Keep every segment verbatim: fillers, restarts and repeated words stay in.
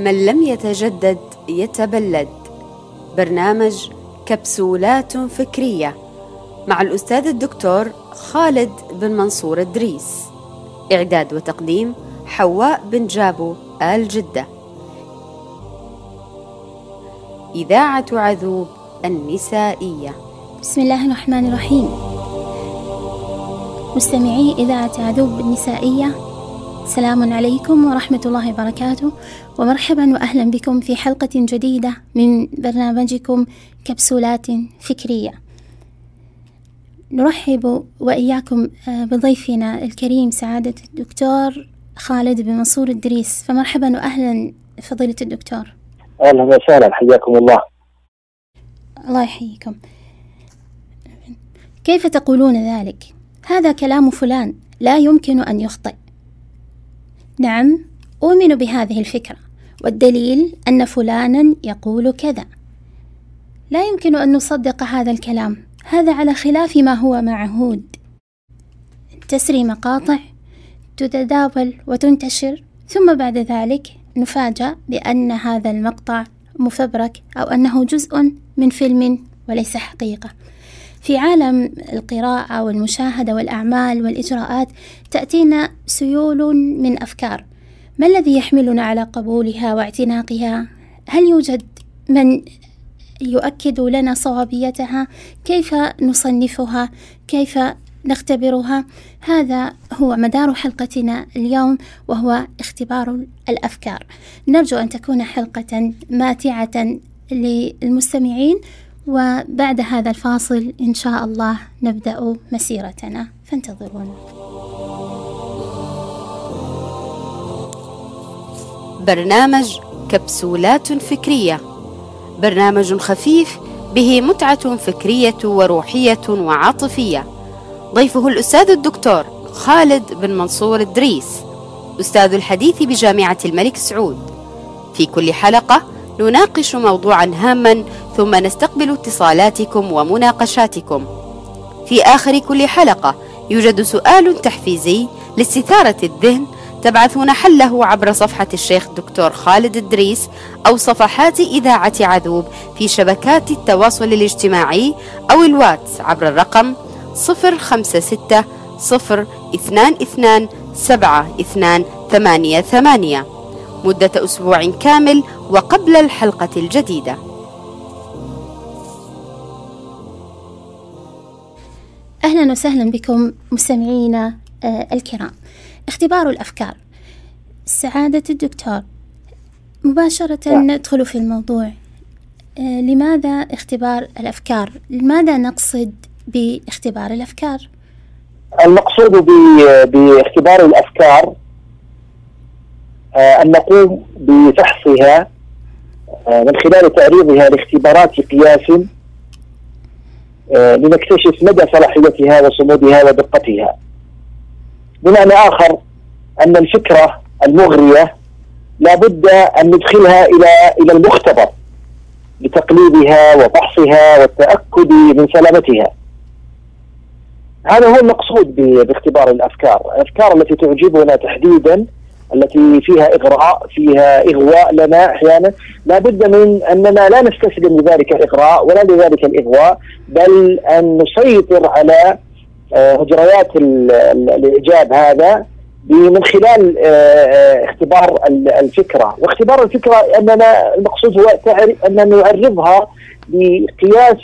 من لم يتجدد يتبلد. برنامج كبسولات فكرية مع الأستاذ الدكتور خالد بن منصور الدريس. إعداد وتقديم حواء بن جابو آل جدة. إذاعة عذوب النسائية. بسم الله الرحمن الرحيم. مستمعي إذاعة عذوب النسائية، السلام عليكم ورحمة الله وبركاته، ومرحبا وأهلا بكم في حلقة جديدة من برنامجكم كبسولات فكرية. نرحب وإياكم بضيفنا الكريم سعادة الدكتور خالد بن منصور الدريس. فمرحبا وأهلا فضيلة الدكتور. أهلا وسهلا، حياكم الله. الله يحييكم. كيف تقولون ذلك؟ هذا كلام فلان لا يمكن أن يخطئ. نعم، أؤمن بهذه الفكرة، والدليل أن فلانا يقول كذا. لا يمكن أن نصدق هذا الكلام، هذا على خلاف ما هو معهود. تسري مقاطع تتداول وتنتشر، ثم بعد ذلك نفاجأ بأن هذا المقطع مفبرك أو أنه جزء من فيلم وليس حقيقة. في عالم القراءة والمشاهدة والأعمال والإجراءات تأتينا سيول من أفكار، ما الذي يحملنا على قبولها واعتناقها؟ هل يوجد من يؤكد لنا صوابيتها؟ كيف نصنفها؟ كيف نختبرها؟ هذا هو مدار حلقتنا اليوم، وهو اختبار الأفكار. نرجو أن تكون حلقة ماتعة للمستمعين، وبعد هذا الفاصل إن شاء الله نبدأ مسيرتنا، فانتظرونا. برنامج كبسولات فكرية، برنامج خفيف به متعة فكرية وروحية وعاطفية. ضيفه الأستاذ الدكتور خالد بن منصور الدريس، أستاذ الحديث بجامعة الملك سعود. في كل حلقة نناقش موضوعا هاما، ثم نستقبل اتصالاتكم ومناقشاتكم. في آخر كل حلقة يوجد سؤال تحفيزي لاستثارة الذهن، تبعثون حله عبر صفحة الشيخ دكتور خالد الدريس أو صفحات إذاعة عذوب في شبكات التواصل الاجتماعي أو الواتس عبر الرقم صفر خمسة ستة صفر اثنان اثنان سبعة اثنان ثمانية ثمانية، مدة أسبوع كامل وقبل الحلقة الجديدة. أهلا وسهلا بكم مستمعينا آه الكرام. اختبار الأفكار. سعادة الدكتور، مباشرة ندخل في الموضوع. آه لماذا اختبار الأفكار؟ لماذا نقصد باختبار الأفكار؟ المقصود باختبار الأفكار أن نقوم بفحصها من خلال تعريضها لاختبارات قياس لنكتشف مدى صلاحيتها وصمودها ودقتها. بمعنى آخر أن الفكرة المغرية لابد أن ندخلها إلى إلى المختبر لتقليدها وفحصها والتأكد من سلامتها. هذا هو المقصود باختبار الأفكار. الأفكار التي تعجبنا تحديدا، التي فيها إغراء، فيها إغواء لنا أحيانا، لا بد من أننا لا نستسلم لذلك الإغراء ولا لذلك الإغواء، بل أن نسيطر على مجريات الإعجاب هذا من خلال اختبار الفكرة. واختبار الفكرة أننا المقصود هو أن نعرضها بقياس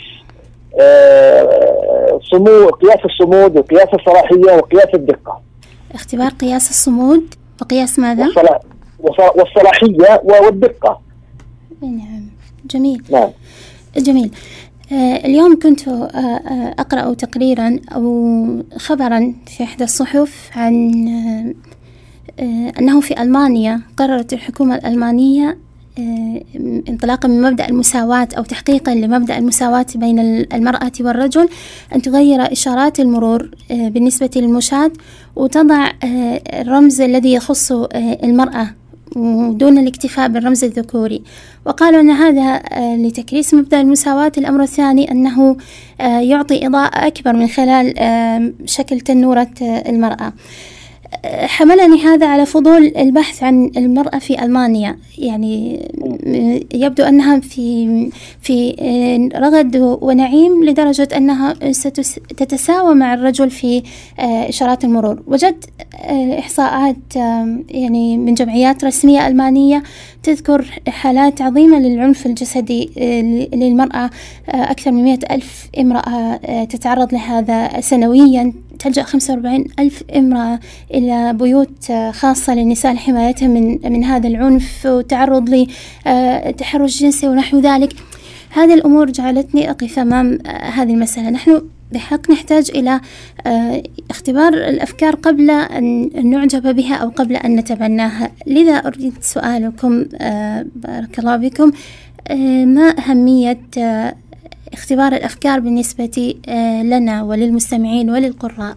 صمود، قياس الصمود وقياس الصلاحية وقياس الدقة. اختبار قياس الصمود وقياس ماذا؟ والصلاحية والدقة. نعم، جميل. نعم. جميل. آه اليوم كنت آه آه أقرأ تقريرا أو خبرا في إحدى الصحف عن آه آه أنه في ألمانيا قررت الحكومة الألمانية آه انطلاقا من مبدأ المساواة أو تحقيقا لمبدأ المساواة بين المرأة والرجل أن تغير إشارات المرور آه بالنسبة للمشاة، وتضع آه الرمز الذي يخص آه المرأة ودون الاكتفاء بالرمز الذكوري. وقالوا أن هذا لتكريس مبدأ المساواة. الأمر الثاني أنه يعطي إضاءة أكبر من خلال شكل تنورة المرأة. حملني هذا على فضول البحث عن المرأة في ألمانيا. يعني يبدو أنها في في رغد ونعيم لدرجة أنها ستتساوى مع الرجل في إشارات المرور. وجدت إحصاءات يعني من جمعيات رسمية ألمانية تذكر حالات عظيمة للعنف الجسدي للمرأة، أكثر من مئة ألف امرأة تتعرض لهذا سنويا. تلجأ خمسة وأربعين ألف امرأة إلى بيوت خاصة للنساء لحمايتها من من هذا العنف وتعرض لتحرش جنسي ونحو ذلك. هذه الأمور جعلتني أقف أمام هذه المسألة. نحن بحق نحتاج إلى اختبار الأفكار قبل أن نعجب بها أو قبل أن نتبناها. لذا أريد سؤالكم بارك الله بكم، ما أهمية اختبار الأفكار بالنسبة لنا وللمستمعين وللقراء؟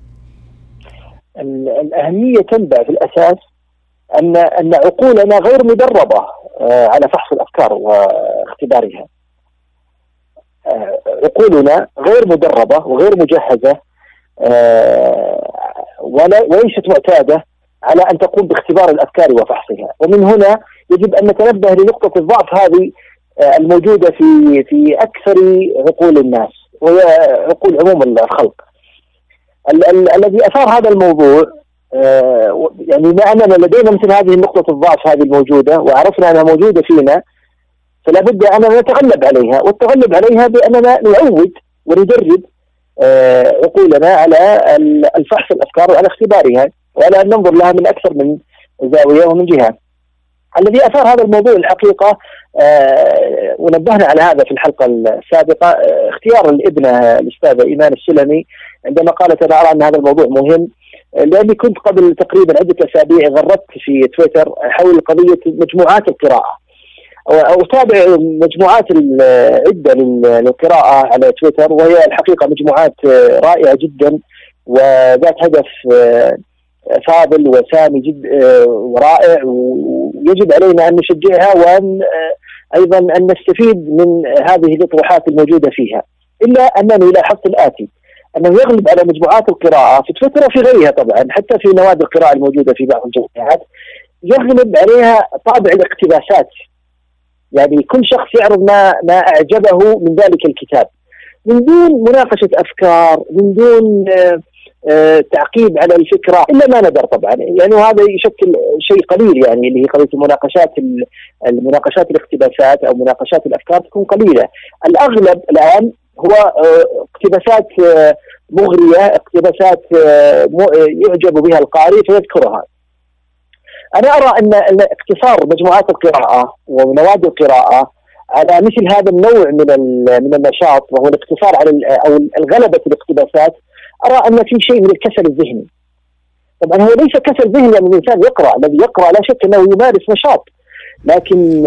الأهمية تنبع في الأساس أن أن عقولنا غير مدربة على فحص الأفكار واختبارها. عقولنا غير مدربة وغير مجهزة وليست معتادة على أن تقوم باختبار الأفكار وفحصها. ومن هنا يجب أن نتنبه لنقطة الضعف هذه الموجودة في في أكثر عقول الناس وهي عقول عموم الخلق. ال- ال- الذي أثار هذا الموضوع يعني ما أننا لدينا مثل هذه النقطة الضعف هذه الموجودة وعرفنا أنها موجودة فينا، فلا بد أننا نتغلب عليها، والتغلب عليها بأننا نعود وندرب عقولنا على الفحص الأفكار وعلى اختبارها وعلى أن ننظر لها من أكثر من زاوية ومن جهة. الذي أثار هذا الموضوع الحقيقة آه ونبهنا على هذا في الحلقة السابقة، آه اختيار الابنة الأستاذة إيمان السلمي عندما قالت أنا أرى أن هذا الموضوع مهم، لأني كنت قبل تقريبا عدة أسابيع غردت في تويتر حول قضية مجموعات القراءة، أو أتابع مجموعات عدة للقراءة على تويتر، وهي الحقيقة مجموعات رائعة جدا وذات هدف آه فاضل وسامي جد ورائع، ويجب علينا أن نشجعها وأن أيضا أن نستفيد من هذه الإطروحات الموجودة فيها. إلا أنني لاحظت الآتي، أنه يغلب على مجموعات القراءة في تويتر وفي غيرها طبعا، حتى في نوادي القراءة الموجودة في بعض الجامعات يغلب عليها طابع الاقتباسات. يعني كل شخص يعرض ما ما أعجبه من ذلك الكتاب من دون مناقشة أفكار، من دون آه تعقيب على الفكرة، إلا ما ندر طبعا. يعني هذا يشكل شيء قليل، يعني اللي هي قضية المناقشات المناقشات الاقتباسات أو مناقشات الأفكار تكون قليلة. الأغلب الآن هو آه اقتباسات آه مغرية، اقتباسات آه يعجب بها القارئ فيذكرها. أنا أرى أن اقتصار مجموعات القراءة ونوادي القراءة على مثل هذا النوع من من النشاط، وهو الاقتصار على أو الغلبة الاقتباسات، أرى أن في شيء من الكسل الذهني. طبعا هو ليس كسل ذهني لأن الإنسان يقرأ، الذي يقرأ لا شك أنه يمارس نشاط، لكن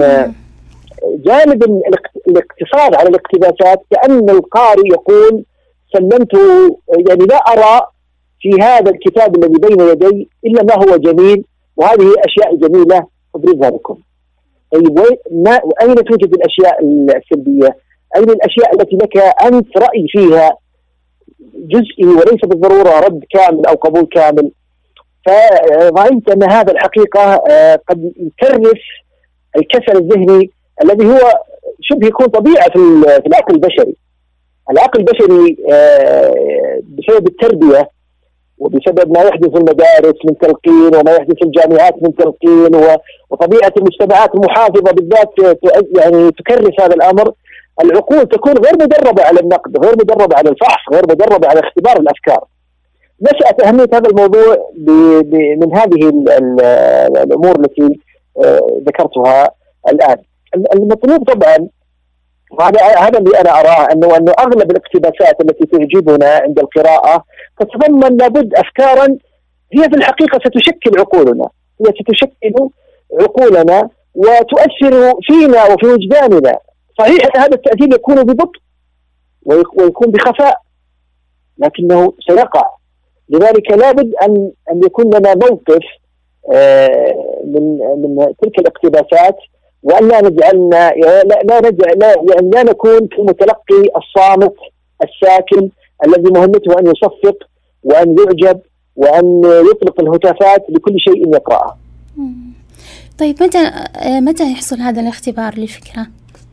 جانب الاقتصار على الاقتباسات كأن القارئ يقول سلمت، يعني لا أرى في هذا الكتاب الذي بين يدي إلا ما هو جميل، وهذه أشياء جميلة أبرزها لكم. طيب أين توجد الأشياء السلبية؟ أين الأشياء التي لك أنت رأي فيها جزئي وليس بالضرورة رد كامل أو قبول كامل؟ فرأيت أن هذا الحقيقة قد يكرس الكسل الذهني الذي هو شبه يكون طبيعة في العقل البشري. العقل البشري بسبب التربية وبسبب ما يحدث في المدارس من تلقين وما يحدث في الجامعات من تلقين وطبيعة المجتمعات المحافظة بالذات يعني تكرس هذا الأمر، العقول تكون غير مدربة على النقد، غير مدربة على الفحص، غير مدربة على اختبار الأفكار. نشأت أهمية هذا الموضوع من هذه الأمور التي ذكرتها الآن. المطلوب طبعا، وهذا هذا اللي أنا أراه، أنه أنه أغلب الاقتباسات التي تعجبنا عند القراءة تتضمن لابد أفكارا هي في الحقيقة ستشكل عقولنا، هي ستشكل عقولنا وتؤثر فينا وفي وجداننا. صحيح هذا التأثير يكون ببطء ويكون بخفاء، لكنه سيقع. لذلك لابد أن أن يكون لنا موقف من من تلك الاقتباسات، وأن لا نجعلنا لا لا نجعل لا, يعني لا نكون كالمتلقي الصامت الساكن الذي مهمته أن يصفق وأن يعجب وأن يطلق الهتافات لكل شيء يقرأه. طيب متى متى يحصل هذا الاختبار للفكرة؟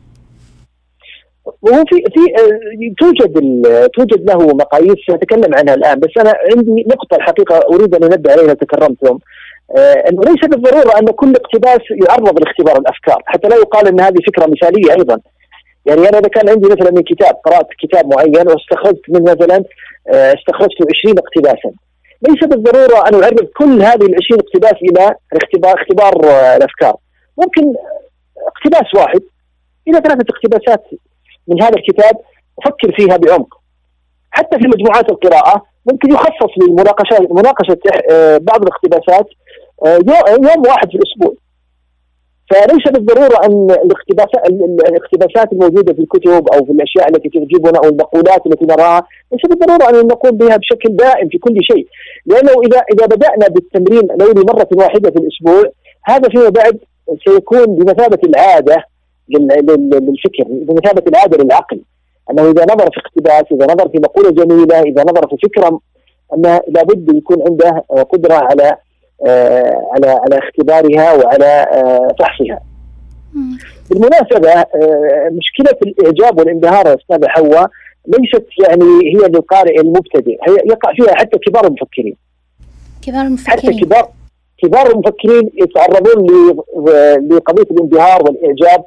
وهو في في توجد توجد له مقاييس سأتكلم عنها الآن، بس أنا عندي نقطة الحقيقة أريد أن أنبه عليها تكرمتم، أنه ليس بالضرورة أن كل اقتباس يعرض لاختبار الأفكار، حتى لا يقال أن هذه فكرة مثالية أيضا. يعني أنا إذا كان عندي مثلا من كتاب، قرأت كتاب معين واستخرجت من مثلا استخرجت عشرين اقتباسا، ليس بالضرورة أن أعرض كل هذه العشرين اقتباس إلى اختبار اختبار الأفكار. ممكن اقتباس واحد إلى ثلاثة اقتباسات من هذا الكتاب أفكر فيها بعمق. حتى في مجموعات القراءة ممكن يخصص للمناقشة مناقشة بعض الاقتباسات يوم واحد في الأسبوع. فليس بالضرورة أن الاقتباسات الاقتباسات الموجودة في الكتب أو في الأشياء التي تعجبنا أو المقولات التي نراها ليس بالضرورة أن نقوم بها بشكل دائم في كل شيء، لأنه إذا إذا بدأنا بالتمرين الأولي مرة واحدة في الأسبوع، هذا فيما بعد سيكون بمثابة العادة للفكر، بمثابة العادة للعقل، أنه إذا نظر في اقتباس، إذا نظر في مقولة جميلة، إذا نظر في فكرة، أنه لابد يكون عنده قدرة على آه على على اختبارها وعلى آه فحصها. بالمناسبة آه مشكلة الإعجاب والانبهار يا أستاذة حواء ليست يعني هي للقارئ المبتدئ، هي يقع فيها حتى كبار المفكرين. كبار المفكرين حتى كبار كبار المفكرين يتعرضون لقضية الانبهار والإعجاب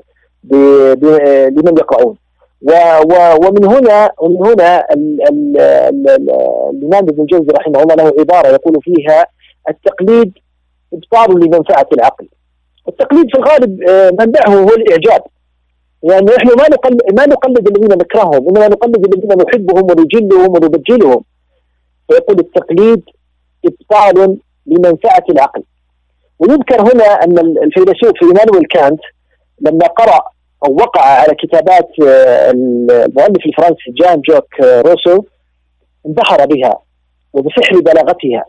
لمن يقرؤون. ومن هنا ومن هنا الإمام ابن الجوزي رحمه الله له عبارة يقول فيها: التقليد إبطال لمنفعة العقل. التقليد في الغالب منبعه هو الإعجاب، يعني نحن ما نقلد ما نقلد الذين نكرههم، إنما نقلد الذين نحبهم ونجلهم ونبجلهم. فيقول التقليد إبطال لمنفعة العقل. ويذكر هنا أن الفيلسوف إيمانويل كانت لما قرأ أو وقع على كتابات المؤلف الفرنسي جان جاك روسو انبهر بها وبسحر بلاغتها،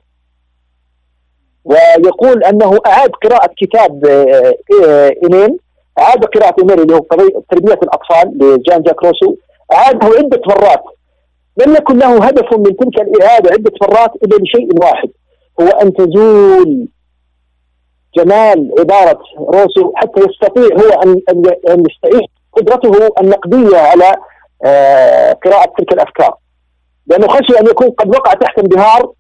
ويقول أنه أعاد قراءة كتاب إيميل أعاد قراءة إيميل اللي هو تربية الأطفال لجان جاك روسو، أعاده عدة مرات، لم يكن له هدف من تلك الإعادة عدة مرات إلا لشيء واحد، هو أن تزول جمال عبارة روسو حتى يستطيع هو أن أن يستعيد قدرته النقدية على قراءة تلك الأفكار، لأنه خشي أن يكون قد وقع تحت انبهار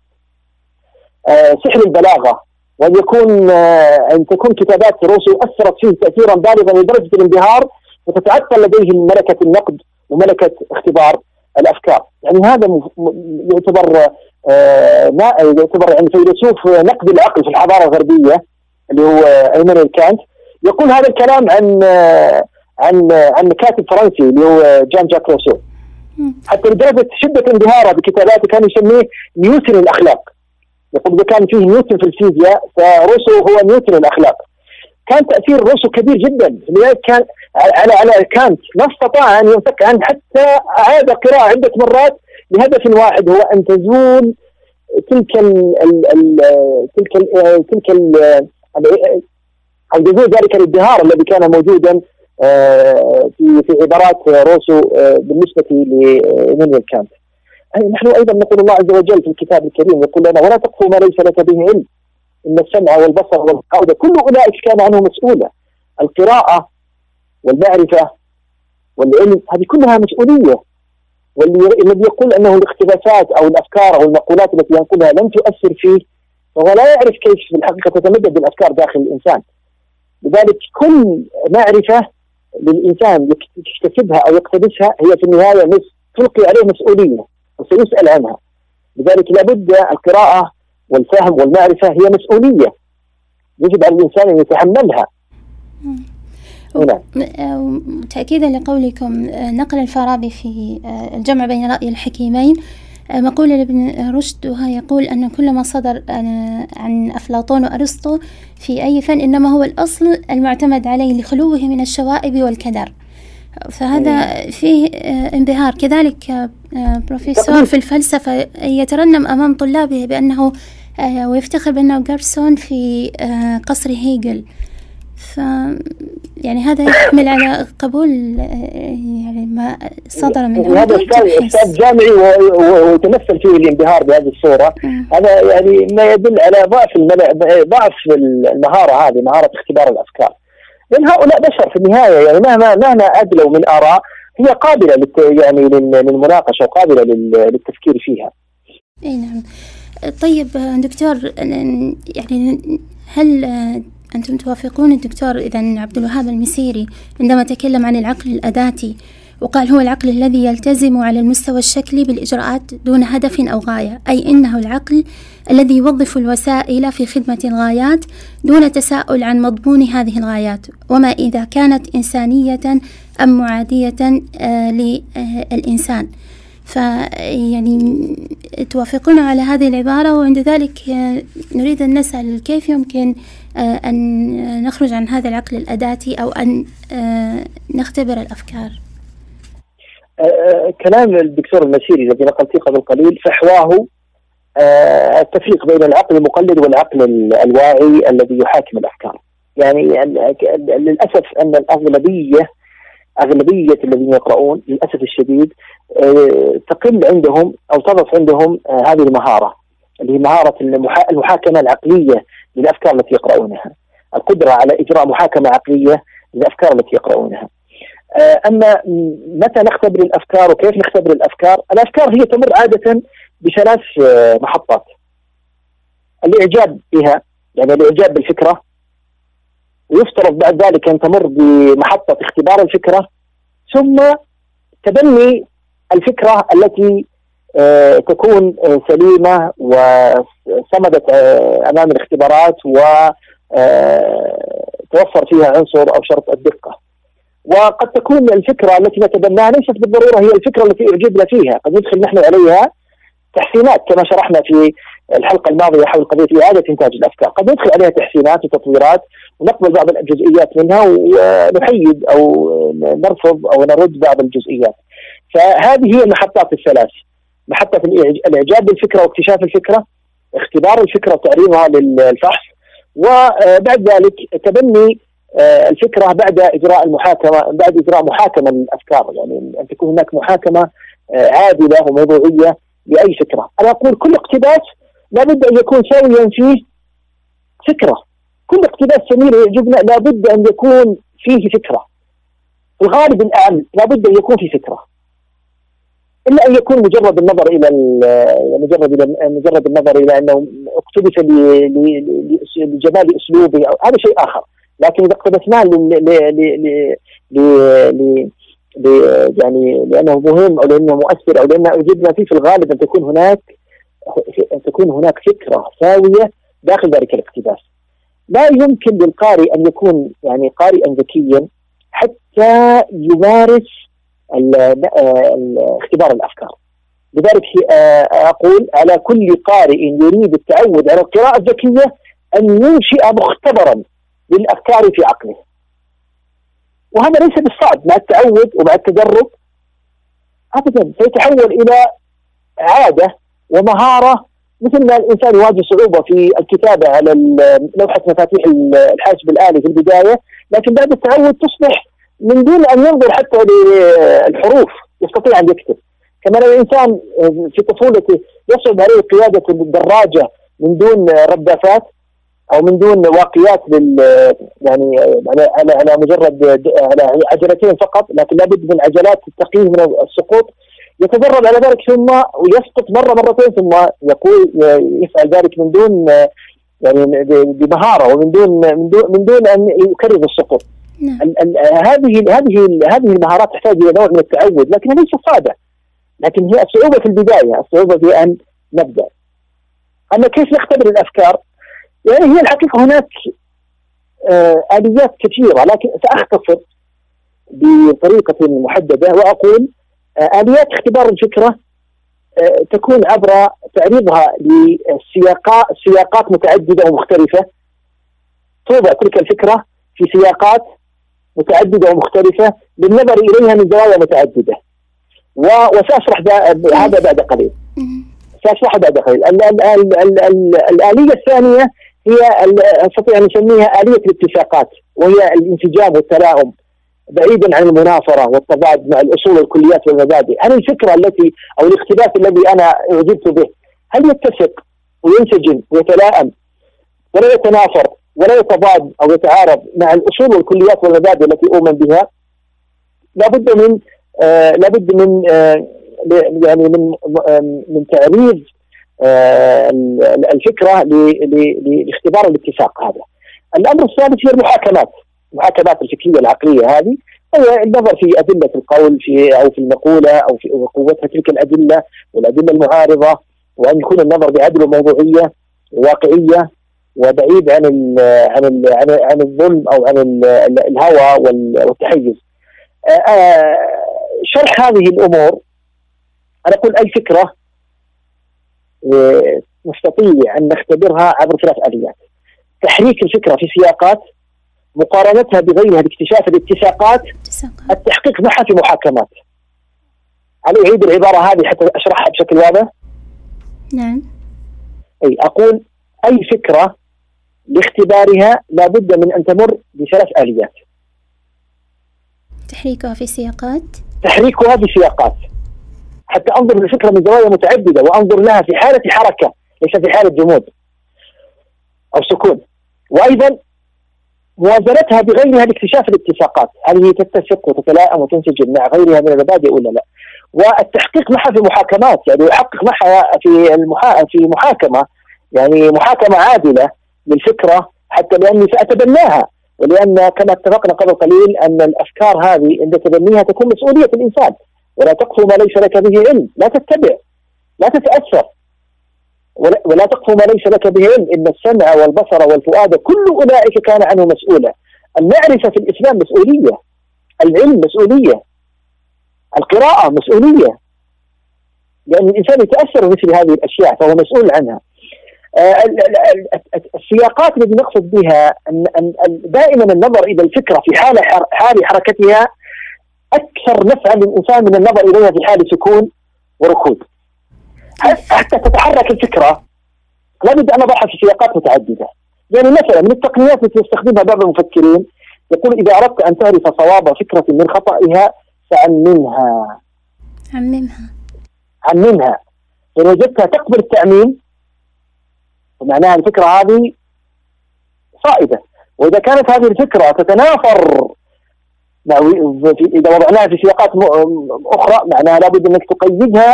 سحر البلاغة، وأن يكون أن تكون كتابات روسو أثرت فيه تأثيرا بالغا لدرجة الانبهار وتتعطل لديه ملكة النقد وملكة اختبار الأفكار. يعني هذا يعتبر ما يعتبر يعني فيلسوف نقد العقل في الحضارة الغربية اللي هو إيمانويل كانت. يقول هذا الكلام عن عن عن كاتب فرنسي اللي هو جان جاك روسو، حتى لدرجة شدة انبهاره بكتاباته كان يسميه نيوتن الأخلاق. يقول إذا كان فيه نيوتن في الفيزياء فروسو هو نيوتن الأخلاق. كان تأثير روسو كبير جدا، لذلك كان على على كانت ما استطاع أن ينفك عنه حتى أعاد قراءة عدة مرات لهدف واحد، هو أن تزول تلك ال ال تلك ال تلك ال أو تزول ذلك الازدهار الذي كان موجودا في في عبارات روسو بالنسبة لإيمانويل كانت. نحن أيضا نقول الله عز وجل في الكتاب الكريم يقول لنا: ولا تقف ما ليس لك به علم إن السمع والبصر والقول كل أولئك كان عنه مسؤولا. القراءة والمعرفة والعلم هذه كلها مسؤولية، والذي يقول أنه الاقتباسات أو الأفكار أو المقولات التي ينقلها لم تؤثر فيه فهو لا يعرف كيف في الحقيقة تتمدد الأفكار داخل الإنسان. لذلك كل معرفة للإنسان يكتسبها أو يقتبسها هي في النهاية تلقي عليه مسؤولية وسيسأل عنها. لذلك لابد القراءة والفهم والمعرفة هي مسؤولية يجب على الإنسان أن يتحملها. تأكيدا لقولكم، نقل الفارابي في الجمع بين رأي الحكيمين مقولة لابن رشد، وهي يقول أن كل ما صدر عن أفلاطون وأرسطو في أي فن إنما هو الأصل المعتمد عليه لخلوه من الشوائب والكدر. فهذا فيه انبهار. كذلك بروفيسور في الفلسفة يترنم أمام طلابه بأنه ويفتخر بأنه جارسون في قصر هيجل. يعني هذا يحمل على قبول يعني ما صدر منه. هذا أستاذ جامعي ويتمثل فيه الانبهار بهذه الصورة. هذا يعني ما يدل على ضعف ضعف المهارة هذه، مهارة اختبار الأفكار. لأن هؤلاء بشر في النهاية، يعني مهما مهما أدلوا من آراء هي قابلة يعني للمناقشة وقابلة للتفكير فيها. أي نعم. طيب دكتور، يعني هل أنتم توافقون الدكتور إذا عبد الوهاب المسيري عندما تكلم عن العقل الأداتي وقال هو العقل الذي يلتزم على المستوى الشكلي بالإجراءات دون هدف أو غاية، أي إنه العقل الذي يوظف الوسائل في خدمة الغايات دون تساؤل عن مضمون هذه الغايات، وما إذا كانت إنسانية أم معادية للإنسان. فيعني توافقون على هذه العبارة، وعند ذلك نريد أن نسأل كيف يمكن أن نخرج عن هذا العقل الأداتي أو أن نختبر الأفكار؟ كلام الدكتور المسيري الذي نقلته قبل قليل فحواه التفريق بين العقل المقلد والعقل الواعي الذي يحاكم الأفكار. يعني للأسف أن الأغلبية أغلبية الذين يقرؤون للأسف الشديد تقل عندهم أو تضعف عندهم هذه المهارة، اللي هي مهارة المحاكمة العقلية للأفكار التي يقرؤونها، القدرة على إجراء محاكمة عقلية للأفكار التي يقرؤونها. أما متى نختبر الأفكار وكيف نختبر الأفكار؟ الأفكار هي تمر عادة بثلاث محطات: الإعجاب بها، يعني الإعجاب بالفكرة، ويفترض بعد ذلك أن تمر بمحطة اختبار الفكرة، ثم تبني الفكرة التي تكون سليمة وصمدت أمام الاختبارات وتوفر فيها عنصر أو شرط الدقة. وقد تكون الفكرة التي نتبناها ليست بالضرورة هي الفكرة التي أعجبنا فيها، قد ندخل نحن عليها تحسينات كما شرحنا في الحلقة الماضية حول قضية إعادة إنتاج الأفكار، قد ندخل عليها تحسينات وتطويرات ونقبل بعض الجزئيات منها ونحيد أو نرفض أو نرد بعض الجزئيات. فهذه هي المحطات الثلاث: محطة الإعجاب بالفكرة واكتشاف الفكرة، اختبار الفكرة وتعريضها للفحص، وبعد ذلك تبني الفكرة بعد إجراء المحاكمة بعد إجراء محاكمة للأفكار، يعني أن تكون هناك محاكمة عادلة وموضوعية لأي فكرة. أنا أقول كل اقتباس لابد أن يكون سويا فيه فكرة، كل اقتباس جميل يعجبنا لابد أن يكون فيه فكرة، في الغالب الأعم لابد أن يكون فيه فكرة، إلا أن يكون مجرد النظر إلى مجرد مجرد النظر إلى أنه اقتبس لجمال أسلوبه أو هذا شيء آخر. لكن إذا اقتبسناه يعني لأنه مهم أو لأنه مؤثر أو لأنه أجبنا فيه، في الغالب أن تكون هناك أن تكون هناك فكرة ساوية داخل ذلك الاقتباس. لا يمكن للقارئ أن يكون يعني قارئا ذكيا حتى يمارس اختبار الأفكار. لذلك أقول على كل قارئ يريد التعود على القراءة الذكية أن ينشئ مختبرا للأفكار في عقله، وهذا ليس بالصعب مع التعود ومع التدرب أبدا، سيتحول إلى عادة ومهارة، مثل ما الإنسان يواجه صعوبة في الكتابة على لوحة مفاتيح الحاسب الآلي في البداية، لكن بعد التعود تصبح من دون أن ينظر حتى للحروف يستطيع أن يكتب. كما لو الإنسان في طفولته يصعب عليه قيادة الدراجة من دون ردافات أو من دون واقيات لل يعني على على على مجرد على عجلتين فقط، لكن لابد من عجلات تقيه من السقوط، يتدرب على ذلك ثم ويسقط مرة مرتين ثم يقول يفعل ذلك من دون يعني بمهارة ومن دون من دون من دون أن يكرر السقوط. هذه هذه هذه المهارات تحتاج إلى نوع من التعود، لكنها ليست صعبة، لكن هي الصعوبة في البداية، الصعوبة في أن نبدأ. أما كيف نختبر الأفكار؟ يعني هي الحقيقة هناك آه آليات كثيرة، لكن سأختصر بطريقة محددة وأقول آه آليات اختبار الفكرة آه تكون عبر تعريضها لسياقات سياقات متعددة ومختلفة، توضع تلك الفكرة في سياقات متعددة ومختلفة بالنظر إليها من زوايا متعددة، وسأشرح هذا بعد قليل. سأشرح بعد قليل. الآلية الثانية هي نستطيع أن نسميها آلية الاتفاقات، وهي الانسجام والتلاؤم بعيدا عن المنافرة والتضاد مع الأصول والكليات والمبادئ. هل الفكرة التي أو الاختلاف الذي أنا وجدت به هل يتفق وينسجم ويتلائم ولا يتنافر ولا يتضاد أو يتعارض مع الأصول والكليات والمبادئ التي أؤمن بها؟ لابد من آه لابد من آه يعني من آه من تعريض آه الفكرة لاختبار الاتفاق هذا. الأمر الثالث هي المحاكمات، المحاكمات الفكرية العقلية هذه، هي النظر في أدلة القول في أو في المقولة أو في قوتها تلك الأدلة والأدلة المعارضة، وأن يكون النظر بعدل وموضوعية وواقعية وبعيد عن ال عن ال عن, عن الظلم أو عن الهوى والتحيز. شرح هذه الأمور أنا أقول أي فكرة نستطيع أن نختبرها عبر ثلاث آليات: تحريك الفكرة في سياقات، مقارنتها بغيرها باكتشاف الاتفاقات، التحقيق معها في محاكمات. علي أعيد العبارة هذه حتى أشرحها بشكل واضح؟ نعم. أي أقول أي فكرة لاختبارها لابد من أن تمر بثلاث آليات: تحريكها في سياقات تحريكها في سياقات حتى أنظر للفكرة من زوايا متعددة وأنظر لها في حالة حركة ليس في حالة جمود أو سكون، وأيضا موازنتها بغيرها لاكتشاف الاتفاقات، هل هي تتفق وتتلائم وتنسجم مع غيرها من المبادئ ولا لا، والتحقيق معها في محاكمات، يعني يحقق معها في المحا... في محاكمة، يعني محاكمة عادلة للفكرة، حتى لأني سأتبناها، ولأن كما اتفقنا قبل قليل أن الأفكار هذه عند تبنيها تكون مسؤولية الإنسان، ولا تقف ما ليس لك به علم، لا تتبع، لا تتأثر، ولا, ولا تقف ما ليس لك به علم، إن السمع والبصر والفؤاد كل أولئك كان عنه مسؤولا. المعرفة في الإسلام مسؤولية، العلم مسؤولية، القراءة مسؤولية، لأن الإنسان يتأثر بمثل هذه الأشياء فهو مسؤول عنها. السياقات التي نقصد بها أن دائما النظر إلى الفكرة في حال حال حركتها أكثر نفعا للإنسان من النظر إليها في حال سكون وركود. حتى تتحرك الفكرة لابد أن نضعها في سياقات متعددة. يعني مثلا من التقنيات التي يستخدمها بعض المفكرين يقول: إذا أردت أن تعرف صواب فكرة من خطئها فعممها. عممها عممها إن وجدتها تقبل التعميم ومعناها الفكرة هذه صائبة، وإذا كانت هذه الفكرة تتنافر إذا وضعناها في سياقات أخرى معناها لابد أنك تقيدها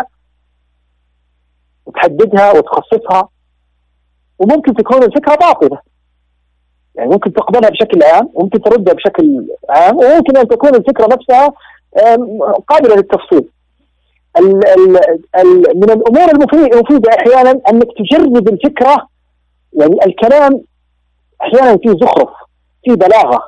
وتحددها وتخصصها، وممكن تكون الفكرة باطلة، يعني ممكن تقبلها بشكل عام وممكن تردها بشكل عام، وممكن أن تكون الفكرة نفسها قابلة للتفصيل. ال ال ال من الأمور المفيدة أحيانا أنك تجرد الفكرة، يعني الكلام أحيانا فيه زخرف، فيه بلاغة،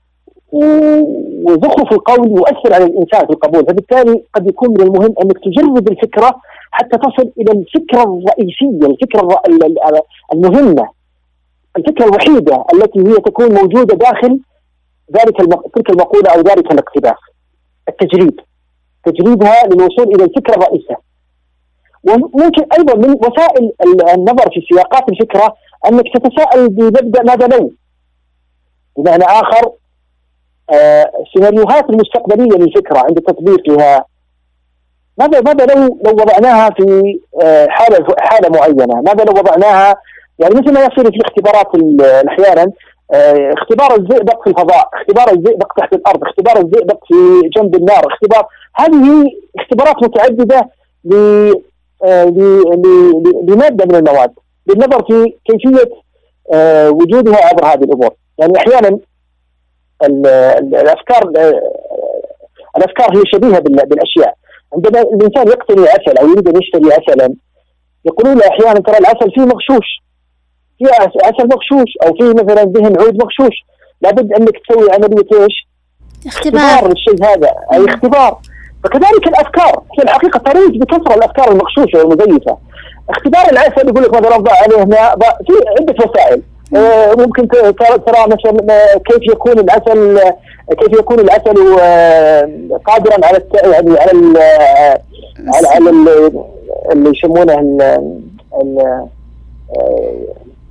وزخرف القول يؤثر على الإنسان في القبول، فبالتالي قد يكون من المهم أنك تجرد الفكرة حتى تصل إلى الفكرة الرئيسية، الفكرة المهمة، الفكرة الوحيدة التي هي تكون موجودة داخل ذلك تلك المقولة أو ذلك الاقتباس. التجريد، تجريدها للوصول إلى الفكرة الرئيسة. وممكن أيضا من وسائل النظر في سياقات الفكرة أنك تتساءل بمبدأ ماذا لو، بمعنى آخر آه سيناريوهات المستقبلية للفكرة عند تطبيقها، ماذا ماذا لو لو وضعناها في آه حالة حالة معينة، ماذا لو وضعناها، يعني مثل ما يصير في اختبارات أحيانا آه اختبار الزئبق في الفضاء، اختبار الزئبق تحت الأرض، اختبار الزئبق في جنب النار، اختبار، هذه اختبارات متعددة ل آه لمادة من المواد بالنظر في كيفية آه وجودها عبر هذه الأمور. يعني أحيانا الأفكار الأفكار هي شبيهة بالأشياء. عندما الإنسان يقتني عسل أو يريد أن يشتري عسلا يقولون له أحيانا ترى العسل فيه مغشوش، فيه عسل مغشوش، أو فيه مثلا ذهن عود مغشوش، لابد أنك تسوي عملية إيش؟ اختبار, اختبار للشيء هذا، أي اختبار. فكذلك الأفكار هي الحقيقة تروج بكثرة الأفكار المغشوشة والمزيفة. اختبار العسل يقول لك مثلا ضع عليه ماء، في عدة وسائل. آه ممكن ترى ترى مثلا كيف يكون العسل كيف يكون العسل آه قادرا على الت... يعني على ال... على على ال... اللي يسمونه ال... ال...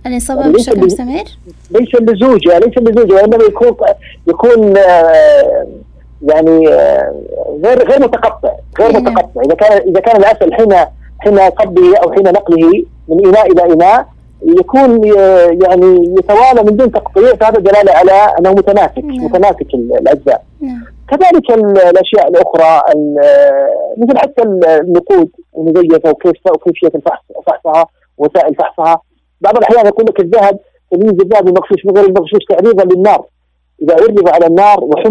الإصابة يعني بشكل مستمر؟ ليس لزوجها ليس لزوجها وإنما يكون يكون آه يعني آه غير غير متقطع غير نعم. متقطع إذا كان إذا كان العسل حين حين صبه أو حين نقله من إناء إلى إناء يكون يعني يتوالى من دون تقطيع، فهذا دلالة على أنه متماسك نعم. متماسك الأجزاء. نعم. كذلك الأشياء الأخرى مثل حتى النقود المزيفة وكيف وكيفية الفحص فحصها وسائل فحصها. بعض الأحيان يقول لك الذهب تمييز الذهب المغشوش من غير المغشوش تعريضا للنار، إذا عرض على النار وحمل